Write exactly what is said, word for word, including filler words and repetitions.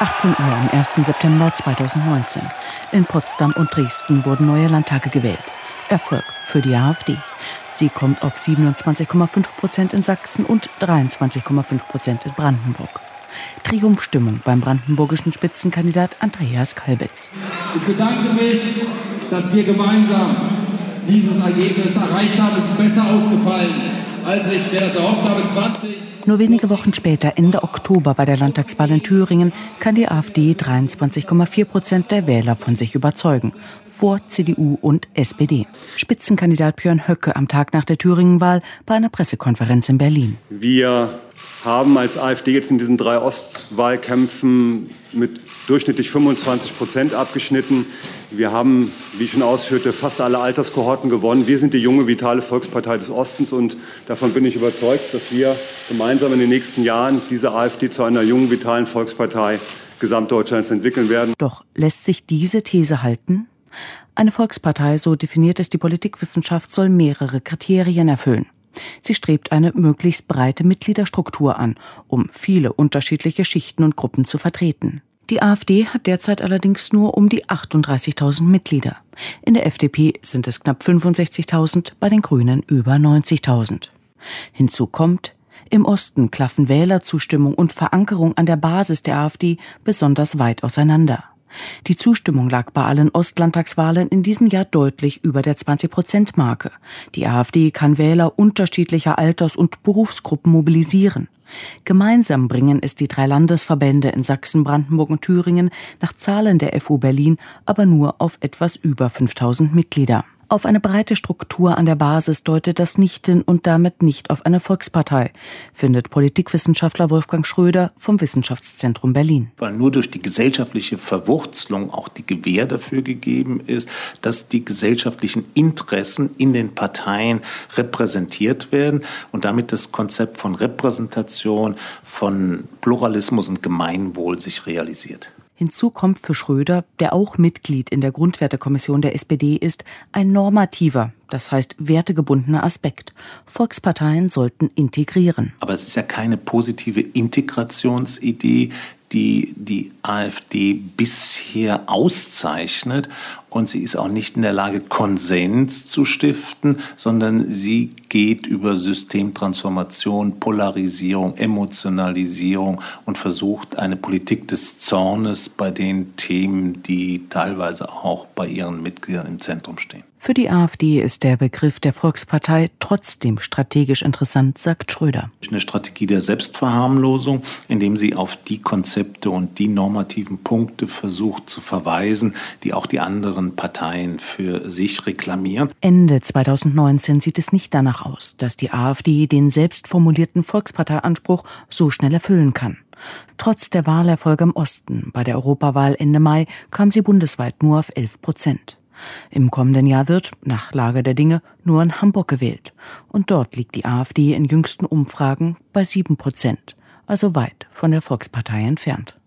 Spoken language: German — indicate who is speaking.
Speaker 1: achtzehn Uhr am ersten September zweitausendneunzehn. In Potsdam und Dresden wurden neue Landtage gewählt. Erfolg für die AfD. Sie kommt auf siebenundzwanzig Komma fünf Prozent in Sachsen und dreiundzwanzig Komma fünf Prozent in Brandenburg. Triumphstimmung beim brandenburgischen Spitzenkandidat Andreas Kalbitz.
Speaker 2: Ich bedanke mich, dass wir gemeinsam dieses Ergebnis erreicht haben. Es ist besser ausgefallen, als ich mir das erhofft habe. zwanzig
Speaker 1: Nur wenige Wochen später, Ende Oktober bei der Landtagswahl in Thüringen, kann die AfD dreiundzwanzig Komma vier Prozent der Wähler von sich überzeugen, vor C D U und S P D. Spitzenkandidat Björn Höcke am Tag nach der Thüringen-Wahl bei einer Pressekonferenz in Berlin.
Speaker 3: Wir haben als AfD jetzt in diesen drei Ostwahlkämpfen mit durchschnittlich fünfundzwanzig Prozent abgeschnitten. Wir haben, wie ich schon ausführte, fast alle Alterskohorten gewonnen. Wir sind die junge, vitale Volkspartei des Ostens und davon bin ich überzeugt, dass wir gemeinsam in den nächsten Jahren diese AfD zu einer jungen, vitalen Volkspartei Gesamtdeutschlands entwickeln werden.
Speaker 1: Doch lässt sich diese These halten? Eine Volkspartei, so definiert es die Politikwissenschaft, soll mehrere Kriterien erfüllen. Sie strebt eine möglichst breite Mitgliederstruktur an, um viele unterschiedliche Schichten und Gruppen zu vertreten. Die AfD hat derzeit allerdings nur um die achtunddreißigtausend Mitglieder. In der F D P sind es knapp fünfundsechzigtausend, bei den Grünen über neunzigtausend. Hinzu kommt, im Osten klaffen Wählerzustimmung und Verankerung an der Basis der AfD besonders weit auseinander. Die Zustimmung lag bei allen Ostlandtagswahlen in diesem Jahr deutlich über der zwanzig-Prozent-Marke. Die AfD kann Wähler unterschiedlicher Alters- und Berufsgruppen mobilisieren. Gemeinsam bringen es die drei Landesverbände in Sachsen, Brandenburg und Thüringen nach Zahlen der F U Berlin aber nur auf etwas über fünftausend Mitglieder. Auf eine breite Struktur an der Basis deutet das nicht hin und damit nicht auf eine Volkspartei, findet Politikwissenschaftler Wolfgang Schröder vom Wissenschaftszentrum Berlin.
Speaker 4: Weil nur durch die gesellschaftliche Verwurzelung auch die Gewähr dafür gegeben ist, dass die gesellschaftlichen Interessen in den Parteien repräsentiert werden und damit das Konzept von Repräsentation, von Pluralismus und Gemeinwohl sich realisiert.
Speaker 1: Hinzu kommt für Schröder, der auch Mitglied in der Grundwertekommission der S P D ist, ein normativer, das heißt wertegebundener Aspekt. Volksparteien sollten integrieren.
Speaker 4: Aber es ist ja keine positive Integrationsidee, die die AfD bisher auszeichnet. Und sie ist auch nicht in der Lage, Konsens zu stiften, sondern sie geht über Systemtransformation, Polarisierung, Emotionalisierung und versucht eine Politik des Zornes bei den Themen, die teilweise auch bei ihren Mitgliedern im Zentrum stehen.
Speaker 1: Für die AfD ist der Begriff der Volkspartei trotzdem strategisch interessant, sagt Schröder.
Speaker 4: Eine Strategie der Selbstverharmlosung, indem sie auf die Konzepte und die normativen Punkte versucht zu verweisen, die auch die anderen Parteien für sich reklamieren.
Speaker 1: Ende zweitausendneunzehn sieht es nicht danach aus, dass die AfD den selbst formulierten Volksparteianspruch so schnell erfüllen kann. Trotz der Wahlerfolge im Osten bei der Europawahl Ende Mai kam sie bundesweit nur auf elf Prozent. Im kommenden Jahr wird, nach Lage der Dinge, nur in Hamburg gewählt. Und dort liegt die AfD in jüngsten Umfragen bei sieben Prozent, also weit von der Volkspartei entfernt.